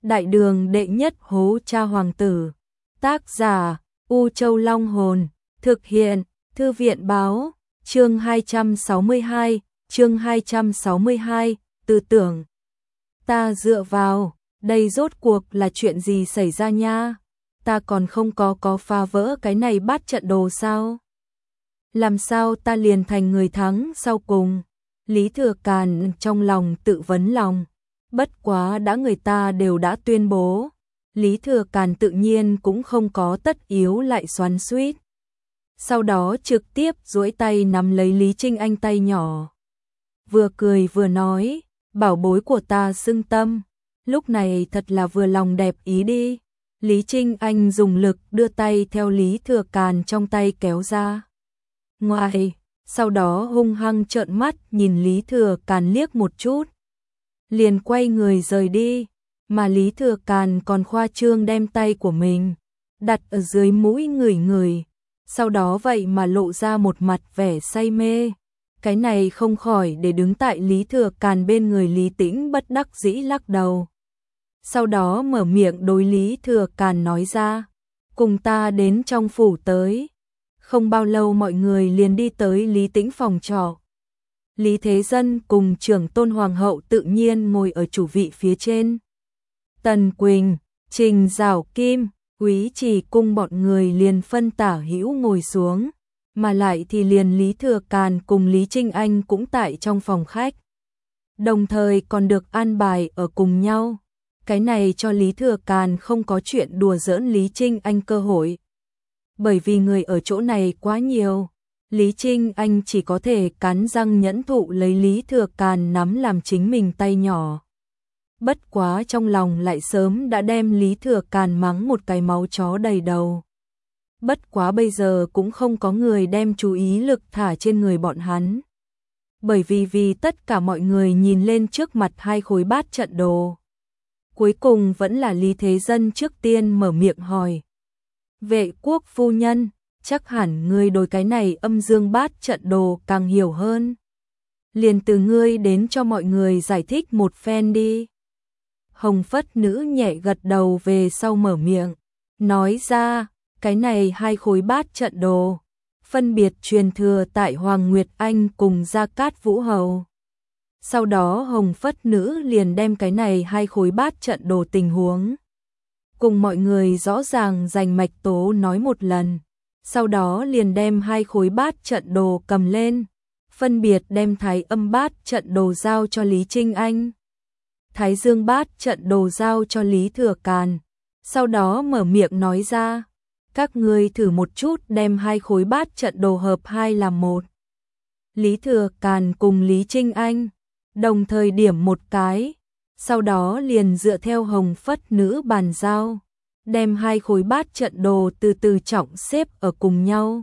Đại đường đệ nhất hố cha hoàng tử. Tác giả U Châu Long Hồn. Thực hiện Thư viện Báo. Chương 262. Chương 262. Tư tưởng. Ta dựa vào. Đây rốt cuộc là chuyện gì xảy ra nha? Ta còn không có phá vỡ cái này bát trận đồ sao? Làm sao ta liền thành người thắng sau cùng? Lý Thừa Càn trong lòng tự vấn lòng. Bất quá đã người ta đều đã tuyên bố. Lý Thừa Càn tự nhiên cũng không có tất yếu lại xoắn xuýt. Sau đó trực tiếp duỗi tay nắm lấy Lý Trinh Anh tay nhỏ. Vừa cười vừa nói, bảo bối của ta xưng tâm. Lúc này thật là vừa lòng đẹp ý đi. Lý Trinh Anh dùng lực đưa tay theo Lý Thừa Càn trong tay kéo ra ngoài, sau đó hung hăng trợn mắt nhìn Lý Thừa Càn liếc một chút. Liền quay người rời đi, mà Lý Thừa Càn còn khoa trương đem tay của mình đặt ở dưới mũi người, sau đó vậy mà lộ ra một mặt vẻ say mê. Cái này không khỏi để đứng tại Lý Thừa Càn bên người Lý Tĩnh bất đắc dĩ lắc đầu. Sau đó mở miệng đối Lý Thừa Càn nói ra, cùng ta đến trong phủ tới. Không bao lâu mọi người liền đi tới Lý Tĩnh phòng trọ. Lý Thế Dân cùng trưởng tôn hoàng hậu tự nhiên ngồi ở chủ vị phía trên. Tần Quỳnh, Trình Giảo Kim, Quý Trì cung bọn người liền phân tả hữu ngồi xuống, mà lại thì liền Lý Thừa Càn cùng Lý Trinh Anh cũng tại trong phòng khách. Đồng thời còn được an bài ở cùng nhau. Cái này cho Lý Thừa Càn không có chuyện đùa giỡn Lý Trinh Anh cơ hội. Bởi vì người ở chỗ này quá nhiều, Lý Trinh Anh chỉ có thể cắn răng nhẫn thụ lấy Lý Thừa Càn nắm làm chính mình tay nhỏ. Bất quá trong lòng lại sớm đã đem Lý Thừa Càn mắng một cái máu chó đầy đầu. Bất quá bây giờ cũng không có người đem chú ý lực thả trên người bọn hắn. Bởi vì tất cả mọi người nhìn lên trước mặt hai khối bát trận đồ. Cuối cùng vẫn là Lý Thế Dân trước tiên mở miệng hỏi. Vệ quốc phu nhân, chắc hẳn ngươi đối cái này âm dương bát trận đồ càng hiểu hơn. Liền từ ngươi đến cho mọi người giải thích một phen đi. Hồng Phất Nữ nhẹ gật đầu về sau mở miệng, nói ra, cái này hai khối bát trận đồ, phân biệt truyền thừa tại Hoàng Nguyệt Anh cùng Gia Cát Vũ Hầu. Sau đó Hồng Phất Nữ liền đem cái này hai khối bát trận đồ tình huống cùng mọi người rõ ràng rành mạch tố nói một lần. Sau đó liền đem hai khối bát trận đồ cầm lên, phân biệt đem Thái Âm bát trận đồ giao cho Lý Trinh Anh, Thái Dương bát trận đồ giao cho Lý Thừa Càn. Sau đó mở miệng nói ra, các ngươi thử một chút đem hai khối bát trận đồ hợp hai làm một. Lý Thừa Càn cùng Lý Trinh Anh đồng thời điểm một cái, sau đó liền dựa theo Hồng Phất Nữ bàn giao, đem hai khối bát trận đồ từ từ trọng xếp ở cùng nhau.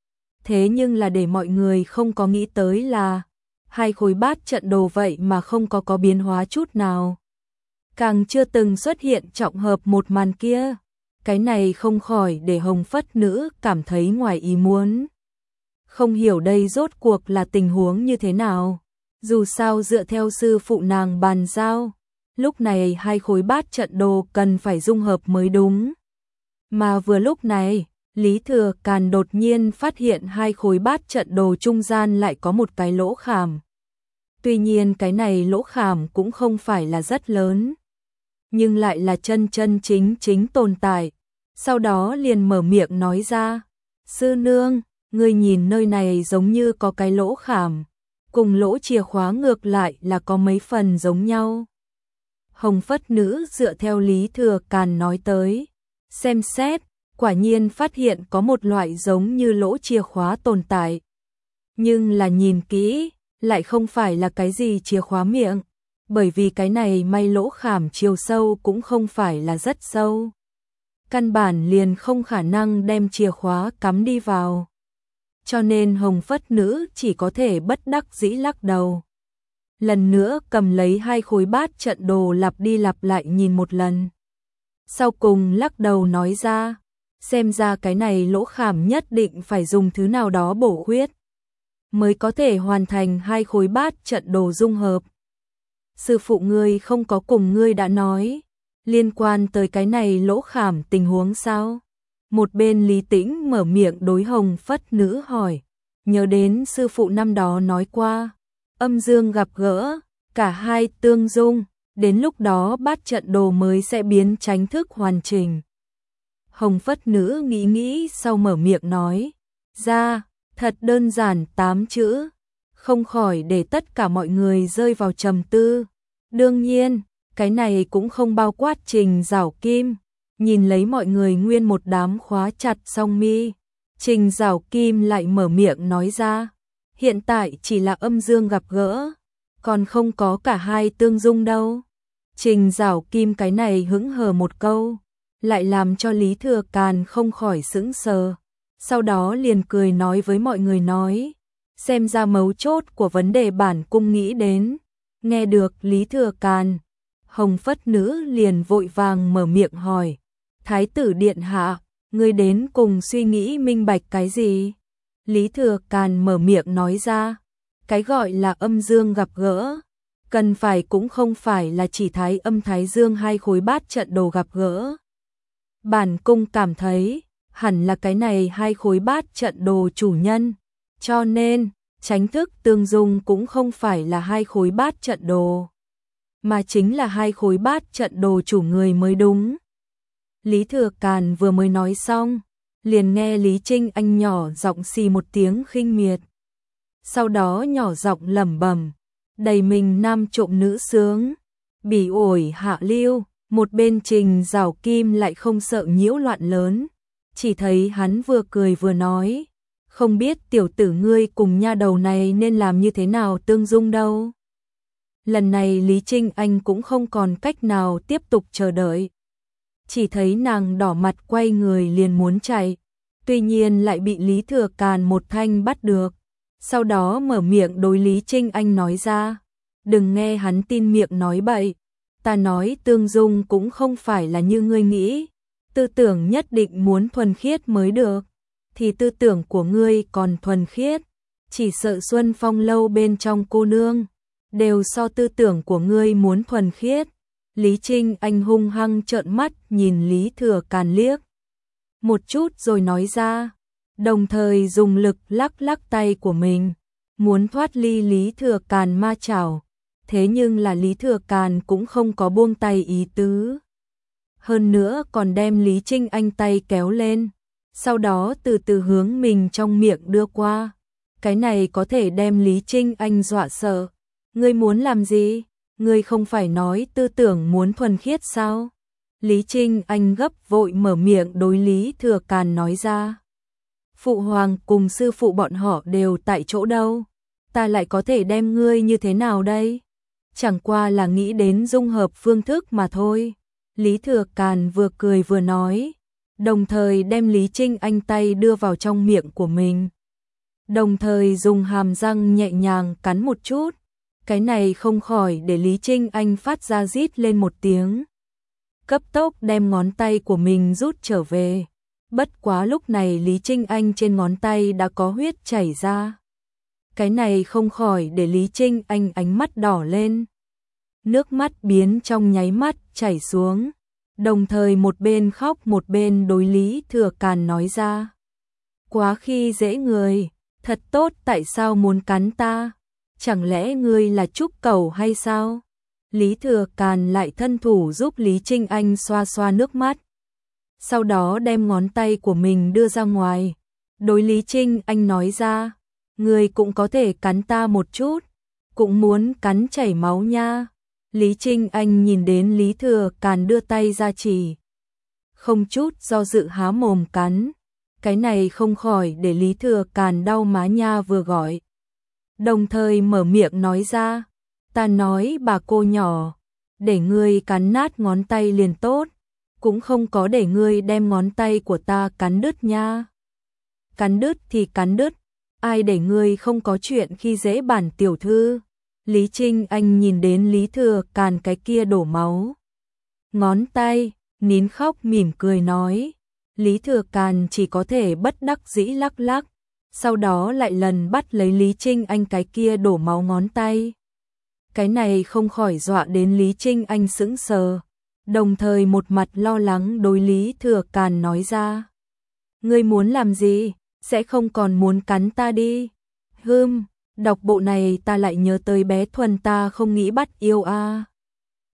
Thế nhưng là để mọi người không có nghĩ tới là hai khối bát trận đồ vậy mà không có biến hóa chút nào. Càng chưa từng xuất hiện trọng hợp một màn kia. Cái này không khỏi để Hồng Phất Nữ cảm thấy ngoài ý muốn. Không hiểu đây rốt cuộc là tình huống như thế nào. Dù sao dựa theo sư phụ nàng bàn giao, lúc này hai khối bát trận đồ cần phải dung hợp mới đúng. Mà vừa lúc này, Lý Thừa Càn đột nhiên phát hiện hai khối bát trận đồ trung gian lại có một cái lỗ khảm. Tuy nhiên cái này lỗ khảm cũng không phải là rất lớn, nhưng lại là chân chính tồn tại. Sau đó liền mở miệng nói ra, sư nương, ngươi nhìn nơi này giống như có cái lỗ khảm, cùng lỗ chìa khóa ngược lại là có mấy phần giống nhau. Hồng Phất Nữ dựa theo Lý Thừa Càn nói tới, xem xét, quả nhiên phát hiện có một loại giống như lỗ chìa khóa tồn tại. Nhưng là nhìn kỹ, lại không phải là cái gì chìa khóa miệng, bởi vì cái này may lỗ khảm chiều sâu cũng không phải là rất sâu. Căn bản liền không khả năng đem chìa khóa cắm đi vào. Cho nên Hồng Phất Nữ chỉ có thể bất đắc dĩ lắc đầu. Lần nữa cầm lấy hai khối bát trận đồ lặp đi lặp lại nhìn một lần. Sau cùng lắc đầu nói ra, xem ra cái này lỗ khảm nhất định phải dùng thứ nào đó bổ khuyết, mới có thể hoàn thành hai khối bát trận đồ dung hợp. Sư phụ ngươi không có cùng ngươi đã nói, Liên quan tới cái này lỗ khảm tình huống sao? Một bên Lý Tĩnh mở miệng đối Hồng Phất Nữ hỏi, nhớ đến sư phụ năm đó nói qua, âm dương gặp gỡ, cả hai tương dung, đến lúc đó bát trận đồ mới sẽ biến chánh thức hoàn chỉnh. Hồng Phất Nữ nghĩ nghĩ sau mở miệng nói, ra, thật đơn giản 8 chữ, không khỏi để tất cả mọi người rơi vào trầm tư. Đương nhiên, cái này cũng không bao quát Trình Giảo Kim, nhìn lấy mọi người nguyên một đám khóa chặt song mi. Trình Giảo Kim lại mở miệng nói ra, hiện tại chỉ là âm dương gặp gỡ, còn không có cả hai tương dung đâu. Trình Giảo Kim cái này hững hờ một câu, lại làm cho Lý Thừa Càn không khỏi sững sờ. Sau đó liền cười nói với mọi người nói, xem ra mấu chốt của vấn đề bản cung nghĩ đến. Nghe được Lý Thừa Càn, Hồng Phất Nữ liền vội vàng mở miệng hỏi, Thái tử điện hạ, ngươi đến cùng suy nghĩ minh bạch cái gì? Lý Thừa Càn mở miệng nói ra, cái gọi là âm dương gặp gỡ, cần phải cũng không phải là chỉ thái âm thái dương hai khối bát trận đồ gặp gỡ. Bản cung cảm thấy, hẳn là cái này hai khối bát trận đồ chủ nhân, cho nên, chánh thức tương dung cũng không phải là hai khối bát trận đồ, mà chính là hai khối bát trận đồ chủ người mới đúng. Lý Thừa Càn vừa mới nói xong, liền nghe Lý Trinh Anh nhỏ giọng xì một tiếng khinh miệt. Sau đó nhỏ giọng lẩm bẩm, đầy mình nam trộm nữ sướng, bỉ ổi hạ lưu. Một bên Trình Giảo Kim lại không sợ nhiễu loạn lớn, chỉ thấy hắn vừa cười vừa nói, không biết tiểu tử ngươi cùng nha đầu này nên làm như thế nào tương dung đâu. Lần này Lý Trinh Anh cũng không còn cách nào tiếp tục chờ đợi, chỉ thấy nàng đỏ mặt quay người liền muốn chạy, tuy nhiên lại bị Lý Thừa Càn một thanh bắt được, sau đó mở miệng đối Lý Trinh Anh nói ra, đừng nghe hắn tin miệng nói bậy. Ta nói tương dung cũng không phải là như ngươi nghĩ, tư tưởng nhất định muốn thuần khiết mới được, thì tư tưởng của ngươi còn thuần khiết, chỉ sợ Xuân Phong lâu bên trong cô nương, đều so tư tưởng của ngươi muốn thuần khiết. Lý Trinh Anh hung hăng trợn mắt nhìn Lý Thừa Càn liếc một chút rồi nói ra, đồng thời dùng lực lắc lắc tay của mình, muốn thoát ly Lý Thừa Càn ma chảo. Thế nhưng là Lý Thừa Càn cũng không có buông tay ý tứ. Hơn nữa còn đem Lý Trinh Anh tay kéo lên, sau đó từ từ hướng mình trong miệng đưa qua. Cái này có thể đem Lý Trinh Anh dọa sợ. Ngươi muốn làm gì? Ngươi không phải nói tư tưởng muốn thuần khiết sao? Lý Trinh Anh gấp vội mở miệng đối Lý Thừa Càn nói ra. Phụ hoàng cùng sư phụ bọn họ đều tại chỗ đâu. Ta lại có thể đem ngươi như thế nào đây? Chẳng qua là nghĩ đến dung hợp phương thức mà thôi. Lý Thừa Càn vừa cười vừa nói, đồng thời đem Lý Trinh Anh tay đưa vào trong miệng của mình. Đồng thời dùng hàm răng nhẹ nhàng cắn một chút. Cái này không khỏi để Lý Trinh Anh phát ra rít lên một tiếng. Cấp tốc đem ngón tay của mình rút trở về. Bất quá lúc này Lý Trinh Anh trên ngón tay đã có huyết chảy ra. Cái này không khỏi để Lý Trinh Anh ánh mắt đỏ lên. Nước mắt biến trong nháy mắt chảy xuống. Đồng thời một bên khóc một bên đối Lý Thừa Càn nói ra. Quá khi dễ người, thật tốt tại sao muốn cắn ta? Chẳng lẽ ngươi là trúc cẩu hay sao? Lý Thừa Càn lại thân thủ giúp Lý Trinh Anh xoa xoa nước mắt. Sau đó đem ngón tay của mình đưa ra ngoài. Đối Lý Trinh Anh nói ra. Ngươi cũng có thể cắn ta một chút. Cũng muốn cắn chảy máu nha. Lý Trinh Anh nhìn đến Lý Thừa Càn đưa tay ra chỉ. Không chút do dự há mồm cắn. Cái này không khỏi để Lý Thừa Càn đau má nha vừa gọi. Đồng thời mở miệng nói ra. Ta nói bà cô nhỏ. Để ngươi cắn nát ngón tay liền tốt. Cũng không có để ngươi đem ngón tay của ta cắn đứt nha. Cắn đứt thì cắn đứt. Ai để ngươi không có chuyện khi dễ bản tiểu thư. Lý Trinh Anh nhìn đến Lý Thừa Càn cái kia đổ máu. Ngón tay, nín khóc mỉm cười nói. Lý Thừa Càn chỉ có thể bất đắc dĩ lắc lắc. Sau đó lại lần bắt lấy Lý Trinh Anh cái kia đổ máu ngón tay. Cái này không khỏi dọa đến Lý Trinh Anh sững sờ. đồng thời một mặt lo lắng đối Lý Thừa Càn nói ra. Ngươi muốn làm gì? Sẽ không còn muốn cắn ta đi. Đọc bộ này ta lại nhớ tới bé Thuần ta không nghĩ bắt yêu a.